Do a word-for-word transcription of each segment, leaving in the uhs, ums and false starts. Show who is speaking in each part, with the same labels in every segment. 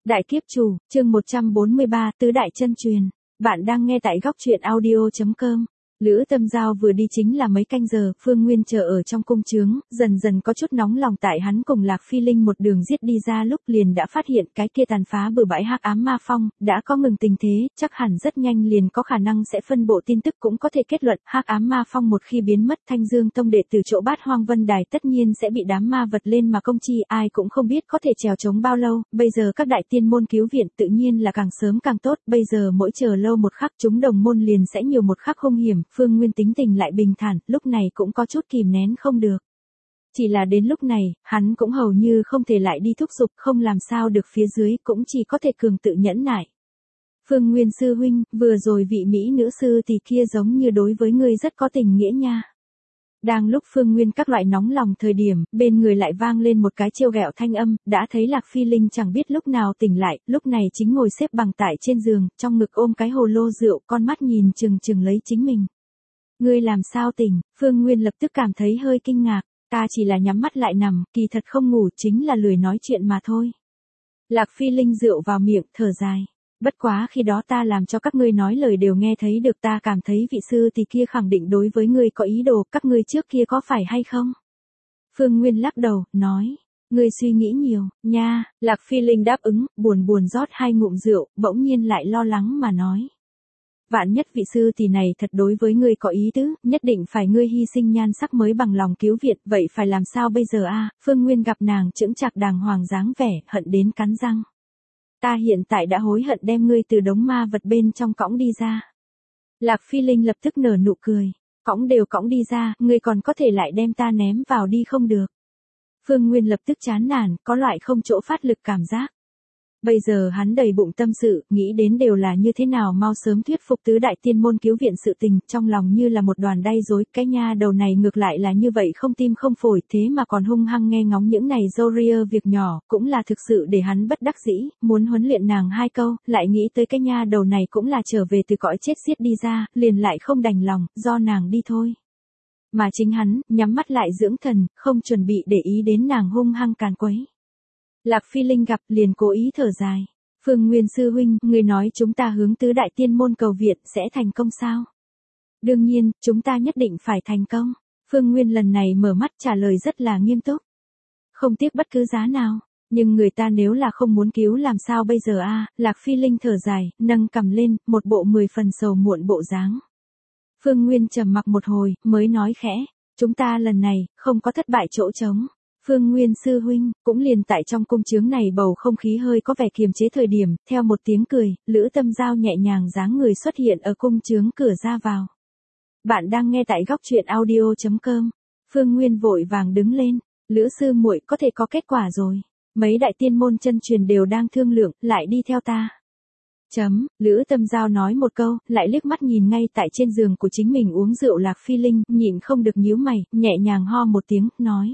Speaker 1: Đại kiếp chủ, chương một trăm bốn mươi ba, tứ đại chân truyền. Bạn đang nghe tại góc truyện audio chấm com. Lữ Tâm Giao vừa đi chính là mấy canh giờ, Phương Nguyên chờ ở trong cung trướng, dần dần có chút nóng lòng tại hắn cùng Lạc Phi Linh một đường giết đi ra lúc liền đã phát hiện cái kia tàn phá bừa bãi hắc ám ma phong, đã có ngừng tình thế, chắc hẳn rất nhanh liền có khả năng sẽ phân bộ tin tức cũng có thể kết luận, hắc ám ma phong một khi biến mất Thanh Dương Tông đệ từ chỗ Bát Hoang Vân Đài tất nhiên sẽ bị đám ma vật lên mà công chi, ai cũng không biết có thể trèo chống bao lâu, bây giờ các đại tiên môn cứu viện tự nhiên là càng sớm càng tốt, bây giờ mỗi chờ lâu một khắc chúng đồng môn liền sẽ nhiều một khắc hung hiểm, Phương Nguyên tính tình lại bình thản, lúc này cũng có chút kìm nén không được. Chỉ là đến lúc này, hắn cũng hầu như không thể lại đi thúc giục, không làm sao được phía dưới, cũng chỉ có thể cường tự nhẫn nại. Phương Nguyên sư huynh, vừa rồi vị mỹ nữ sư thì kia giống như đối với ngươi rất có tình nghĩa nha. Đang lúc Phương Nguyên các loại nóng lòng thời điểm, bên người lại vang lên một cái trêu ghẹo thanh âm, đã thấy Lạc Phi Linh chẳng biết lúc nào tỉnh lại, lúc này chính ngồi xếp bằng tại trên giường, trong ngực ôm cái hồ lô rượu, con mắt nhìn chừng chừng lấy chính mình. Ngươi làm sao tỉnh? Phương Nguyên lập tức cảm thấy hơi kinh ngạc, ta chỉ là nhắm mắt lại nằm, kỳ thật không ngủ, chính là lười nói chuyện mà thôi. Lạc Phi Linh rượu vào miệng, thở dài. Bất quá khi đó ta làm cho các ngươi nói lời đều nghe thấy được, ta cảm thấy vị sư thì kia khẳng định đối với ngươi có ý đồ, các ngươi trước kia có phải hay không? Phương Nguyên lắc đầu, nói, ngươi suy nghĩ nhiều, nha. Lạc Phi Linh đáp ứng, buồn buồn rót hai ngụm rượu, bỗng nhiên lại lo lắng mà nói. Vạn nhất vị sư tỷ này thật đối với ngươi có ý tứ, nhất định phải ngươi hy sinh nhan sắc mới bằng lòng cứu viện, vậy phải làm sao bây giờ a? Phương Nguyên gặp nàng chững chạc đàng hoàng dáng vẻ, hận đến cắn răng. Ta hiện tại đã hối hận đem ngươi từ đống ma vật bên trong cõng đi ra. Lạc Phi Linh lập tức nở nụ cười, cõng đều cõng đi ra, ngươi còn có thể lại đem ta ném vào đi không được. Phương Nguyên lập tức chán nản, có loại không chỗ phát lực cảm giác. Bây giờ hắn đầy bụng tâm sự, nghĩ đến đều là như thế nào mau sớm thuyết phục tứ đại tiên môn cứu viện sự tình, trong lòng như là một đoàn đay rối, cái nha đầu này ngược lại là như vậy không tim không phổi, thế mà còn hung hăng nghe ngóng những này dâu ria việc nhỏ, cũng là thực sự để hắn bất đắc dĩ, muốn huấn luyện nàng hai câu, lại nghĩ tới cái nha đầu này cũng là trở về từ cõi chết xiết đi ra, liền lại không đành lòng, do nàng đi thôi. Mà chính hắn, nhắm mắt lại dưỡng thần, không chuẩn bị để ý đến nàng hung hăng càn quấy. Lạc Phi Linh gặp liền cố ý thở dài. Phương Nguyên sư huynh, người nói chúng ta hướng tứ đại tiên môn cầu viện sẽ thành công sao? Đương nhiên, chúng ta nhất định phải thành công. Phương Nguyên lần này mở mắt trả lời rất là nghiêm túc. Không tiếc bất cứ giá nào. Nhưng người ta nếu là không muốn cứu làm sao bây giờ a? Lạc Phi Linh thở dài, nâng cầm lên, một bộ mười phần sầu muộn bộ dáng. Phương Nguyên trầm mặc một hồi, mới nói khẽ. Chúng ta lần này, không có thất bại chỗ trống. Phương Nguyên sư huynh, cũng liền tại trong cung trướng này bầu không khí hơi có vẻ kiềm chế thời điểm, theo một tiếng cười, Lữ Tâm Giao nhẹ nhàng dáng người xuất hiện ở cung trướng cửa ra vào. Bạn đang nghe tại góc truyện audio chấm com. Phương Nguyên vội vàng đứng lên, Lữ sư muội có thể có kết quả rồi. Mấy đại tiên môn chân truyền đều đang thương lượng, lại đi theo ta. Chấm, Lữ Tâm Giao nói một câu, lại liếc mắt nhìn ngay tại trên giường của chính mình uống rượu Lạc Phi Linh, nhịn không được nhíu mày, nhẹ nhàng ho một tiếng, nói.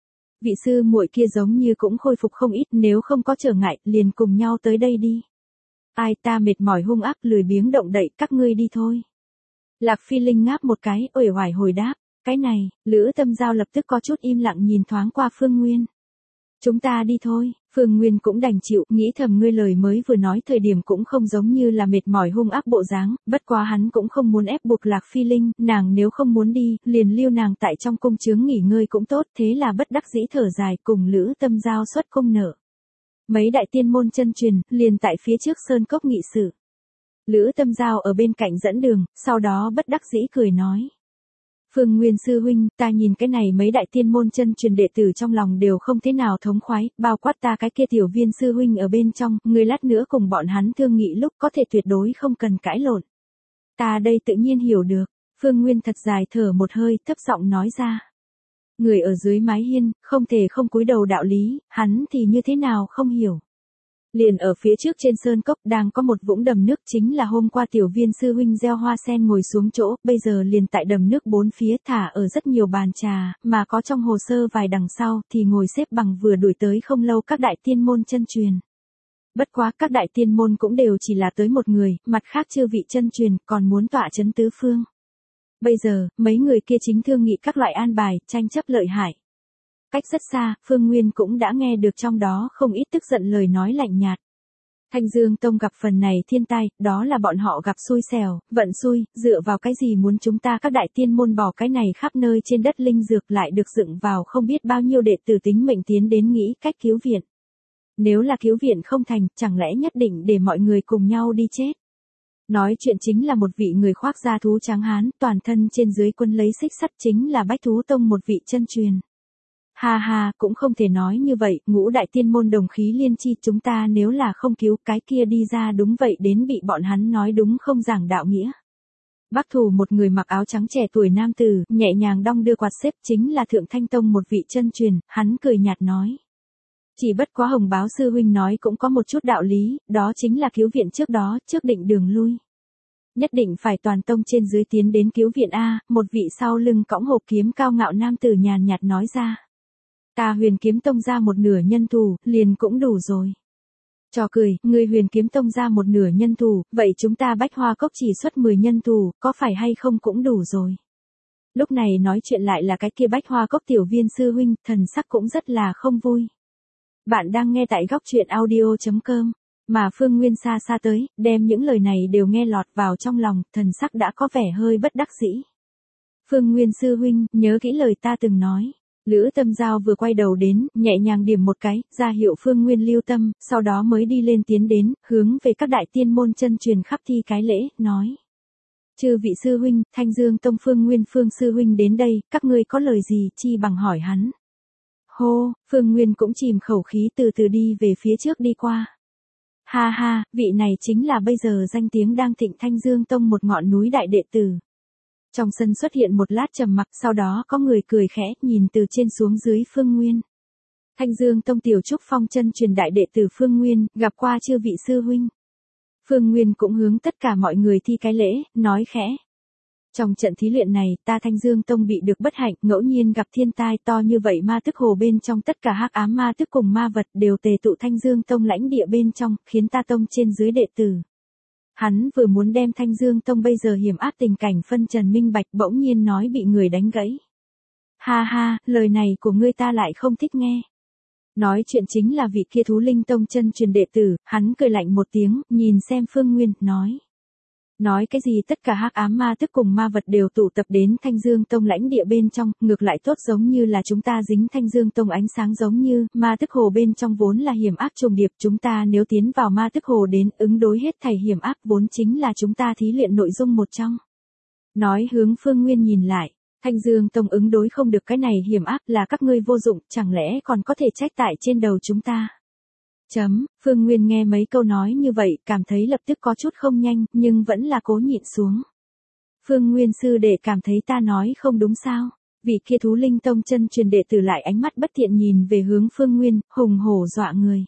Speaker 1: Vị sư muội kia giống như cũng khôi phục không ít, nếu không có trở ngại, liền cùng nhau tới đây đi. Ai ta mệt mỏi hung ác lười biếng động đậy, các ngươi đi thôi. Lạc Phi Linh ngáp một cái, uể oải hồi đáp, cái này, Lữ Tâm Giao lập tức có chút im lặng nhìn thoáng qua Phương Nguyên. Chúng ta đi thôi, Phương Nguyên cũng đành chịu, nghĩ thầm ngươi lời mới vừa nói thời điểm cũng không giống như là mệt mỏi hung ác bộ dáng, bất quá hắn cũng không muốn ép buộc Lạc Phi Linh, nàng nếu không muốn đi, liền lưu nàng tại trong cung trướng nghỉ ngơi cũng tốt, thế là bất đắc dĩ thở dài cùng Lữ Tâm Giao xuất cung nở. Mấy đại tiên môn chân truyền, liền tại phía trước sơn cốc nghị sự. Lữ Tâm Giao ở bên cạnh dẫn đường, sau đó bất đắc dĩ cười nói. Phương Nguyên sư huynh, ta nhìn cái này mấy đại tiên môn chân truyền đệ tử trong lòng đều không thế nào thống khoái, bao quát ta cái kia tiểu viên sư huynh ở bên trong, người lát nữa cùng bọn hắn thương nghị lúc có thể tuyệt đối không cần cãi lộn. Ta đây tự nhiên hiểu được, Phương Nguyên thật dài thở một hơi, thấp giọng nói ra. Người ở dưới mái hiên, không thể không cúi đầu đạo lý, hắn thì như thế nào không hiểu. Liền ở phía trước trên sơn cốc đang có một vũng đầm nước, chính là hôm qua tiểu viên sư huynh gieo hoa sen ngồi xuống chỗ, bây giờ liền tại đầm nước bốn phía thả ở rất nhiều bàn trà, mà có trong hồ sơ vài đằng sau thì ngồi xếp bằng vừa đuổi tới không lâu các đại tiên môn chân truyền. Bất quá các đại tiên môn cũng đều chỉ là tới một người, mặt khác chư vị chân truyền còn muốn tọa chấn tứ phương. Bây giờ, mấy người kia chính thương nghị các loại an bài, tranh chấp lợi hại. Cách rất xa, Phương Nguyên cũng đã nghe được trong đó không ít tức giận lời nói lạnh nhạt. Thanh Dương Tông gặp phần này thiên tai, đó là bọn họ gặp xui xẻo, vận xui, dựa vào cái gì muốn chúng ta các đại tiên môn bỏ cái này khắp nơi trên đất linh dược lại được dựng vào không biết bao nhiêu đệ tử tính mệnh tiến đến nghĩ cách cứu viện. Nếu là cứu viện không thành, chẳng lẽ nhất định để mọi người cùng nhau đi chết. Nói chuyện chính là một vị người khoác da thú trắng hán, toàn thân trên dưới quân lấy xích sắt, chính là Bách Thú Tông một vị chân truyền. Ha ha, cũng không thể nói như vậy, ngũ đại tiên môn đồng khí liên chi, chúng ta nếu là không cứu cái kia đi ra đúng vậy đến bị bọn hắn nói đúng không giảng đạo nghĩa. Bắc Thủ một người mặc áo trắng trẻ tuổi nam tử, nhẹ nhàng đong đưa quạt xếp, chính là Thượng Thanh Tông một vị chân truyền, hắn cười nhạt nói. Chỉ bất quá Hồng Báo sư huynh nói cũng có một chút đạo lý, đó chính là cứu viện trước đó, trước định đường lui. Nhất định phải toàn tông trên dưới tiến đến cứu viện A, một vị sau lưng cõng hộp kiếm cao ngạo nam tử nhàn nhạt nói ra. Ta Huyền Kiếm Tông ra một nửa nhân thủ, liền cũng đủ rồi. Trò cười, người Huyền Kiếm Tông ra một nửa nhân thủ, vậy chúng ta Bách Hoa Cốc chỉ xuất mười nhân thủ, có phải hay không cũng đủ rồi. Lúc này nói chuyện lại là cái kia Bách Hoa Cốc tiểu viên sư huynh, thần sắc cũng rất là không vui. Bạn đang nghe tại góc truyện audio chấm com, mà Phương Nguyên xa xa tới, đem những lời này đều nghe lọt vào trong lòng, thần sắc đã có vẻ hơi bất đắc dĩ. Phương Nguyên sư huynh, nhớ kỹ lời ta từng nói. Lữ Tâm Giao vừa quay đầu đến, nhẹ nhàng điểm một cái, ra hiệu Phương Nguyên lưu tâm, sau đó mới đi lên tiến đến, hướng về các đại tiên môn chân truyền khắp thi cái lễ, nói. Chư vị sư huynh, Thanh Dương Tông Phương Nguyên Phương sư huynh đến đây, các ngươi có lời gì chi bằng hỏi hắn. Hô, Phương Nguyên cũng chìm khẩu khí từ từ đi về phía trước đi qua. Ha ha, vị này chính là bây giờ danh tiếng đang thịnh Thanh Dương Tông một ngọn núi đại đệ tử. Trong sân xuất hiện một lát trầm mặc, sau đó có người cười khẽ, nhìn từ trên xuống dưới Phương Nguyên. Thanh Dương Tông tiểu trúc phong chân truyền đại đệ tử Phương Nguyên, gặp qua chư vị sư huynh. Phương Nguyên cũng hướng tất cả mọi người thi cái lễ, nói khẽ. Trong trận thí luyện này, ta Thanh Dương Tông bị được bất hạnh, ngẫu nhiên gặp thiên tai to như vậy ma tức hồ bên trong tất cả hắc ám ma tức cùng ma vật đều tề tụ Thanh Dương Tông lãnh địa bên trong, khiến ta tông trên dưới đệ tử. Hắn vừa muốn đem Thanh Dương Tông bây giờ hiểm áp tình cảnh phân trần minh bạch, bỗng nhiên nói bị người đánh gãy. Ha ha, lời này của ngươi ta lại không thích nghe. Nói chuyện chính là vị kia Thú Linh Tông chân truyền đệ tử, hắn cười lạnh một tiếng, nhìn xem Phương Nguyên, nói. Nói cái gì tất cả hắc ám ma tức cùng ma vật đều tụ tập đến Thanh Dương Tông lãnh địa bên trong, ngược lại tốt giống như là chúng ta dính Thanh Dương Tông ánh sáng giống như, ma tức hồ bên trong vốn là hiểm áp trùng điệp, chúng ta nếu tiến vào ma tức hồ đến ứng đối hết thảy hiểm áp vốn chính là chúng ta thí luyện nội dung một trong. Nói hướng Phương Nguyên nhìn lại, Thanh Dương Tông ứng đối không được cái này hiểm áp là các ngươi vô dụng, chẳng lẽ còn có thể trách tại trên đầu chúng ta. Chấm, Phương Nguyên nghe mấy câu nói như vậy, cảm thấy lập tức có chút không nhanh, nhưng vẫn là cố nhịn xuống. Phương Nguyên sư đệ cảm thấy ta nói không đúng sao? Vị kia Thú Linh Tông chân truyền đệ tử lại ánh mắt bất thiện nhìn về hướng Phương Nguyên, hùng hổ dọa người.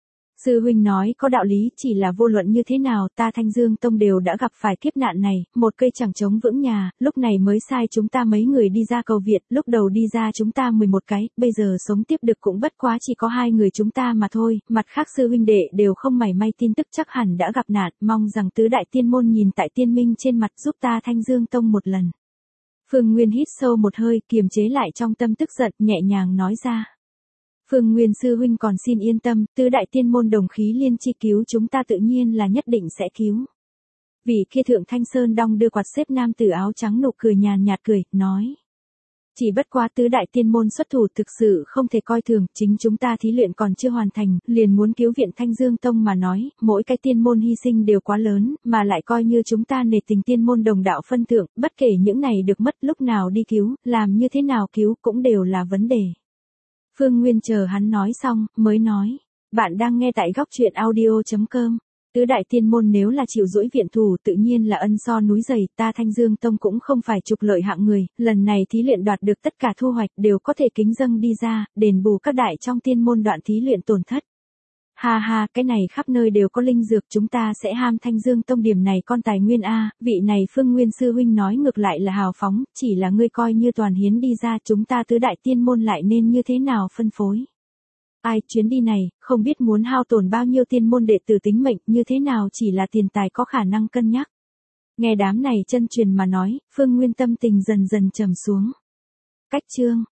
Speaker 1: Sư huynh nói có đạo lý, chỉ là vô luận như thế nào ta Thanh Dương Tông đều đã gặp phải kiếp nạn này, một cây chẳng chống vững nhà, lúc này mới sai chúng ta mấy người đi ra cầu viện, lúc đầu đi ra chúng ta mười một cái, bây giờ sống tiếp được cũng bất quá chỉ có hai người chúng ta mà thôi, mặt khác sư huynh đệ đều không mảy may tin tức chắc hẳn đã gặp nạn, mong rằng tứ đại tiên môn nhìn tại tiên minh trên mặt giúp ta Thanh Dương Tông một lần. Phương Nguyên hít sâu một hơi, kiềm chế lại trong tâm tức giận, nhẹ nhàng nói ra. Phương Nguyên sư huynh còn xin yên tâm, tứ đại tiên môn đồng khí liên chi cứu chúng ta tự nhiên là nhất định sẽ cứu. Vì kia Thượng Thanh Sơn đong đưa quạt xếp nam tử áo trắng nụ cười nhàn nhạt cười, nói. Chỉ bất quá tứ đại tiên môn xuất thủ thực sự không thể coi thường, chính chúng ta thí luyện còn chưa hoàn thành, liền muốn cứu viện Thanh Dương Tông mà nói, mỗi cái tiên môn hy sinh đều quá lớn, mà lại coi như chúng ta nể tình tiên môn đồng đạo phân thượng, bất kể những này được mất lúc nào đi cứu, làm như thế nào cứu cũng đều là vấn đề. Phương Nguyên chờ hắn nói xong, mới nói, bạn đang nghe tại góc truyện audio chấm com. Tứ đại tiên môn nếu là chịu dỗi viện thủ tự nhiên là ân so núi dày, ta Thanh Dương Tông cũng không phải trục lợi hạng người, lần này thí luyện đoạt được tất cả thu hoạch đều có thể kính dâng đi ra, đền bù các đại trong tiên môn đoạn thí luyện tổn thất. Ha ha, cái này khắp nơi đều có linh dược, chúng ta sẽ ham Thanh Dương Tông điểm này con tài nguyên a, vị này Phương Nguyên sư huynh nói ngược lại là hào phóng, chỉ là ngươi coi như toàn hiến đi ra, chúng ta tứ đại tiên môn lại nên như thế nào phân phối. Ai, chuyến đi này, không biết muốn hao tổn bao nhiêu tiên môn đệ tử tính mệnh, như thế nào chỉ là tiền tài có khả năng cân nhắc. Nghe đám này chân truyền mà nói, Phương Nguyên tâm tình dần dần trầm xuống. Cách chương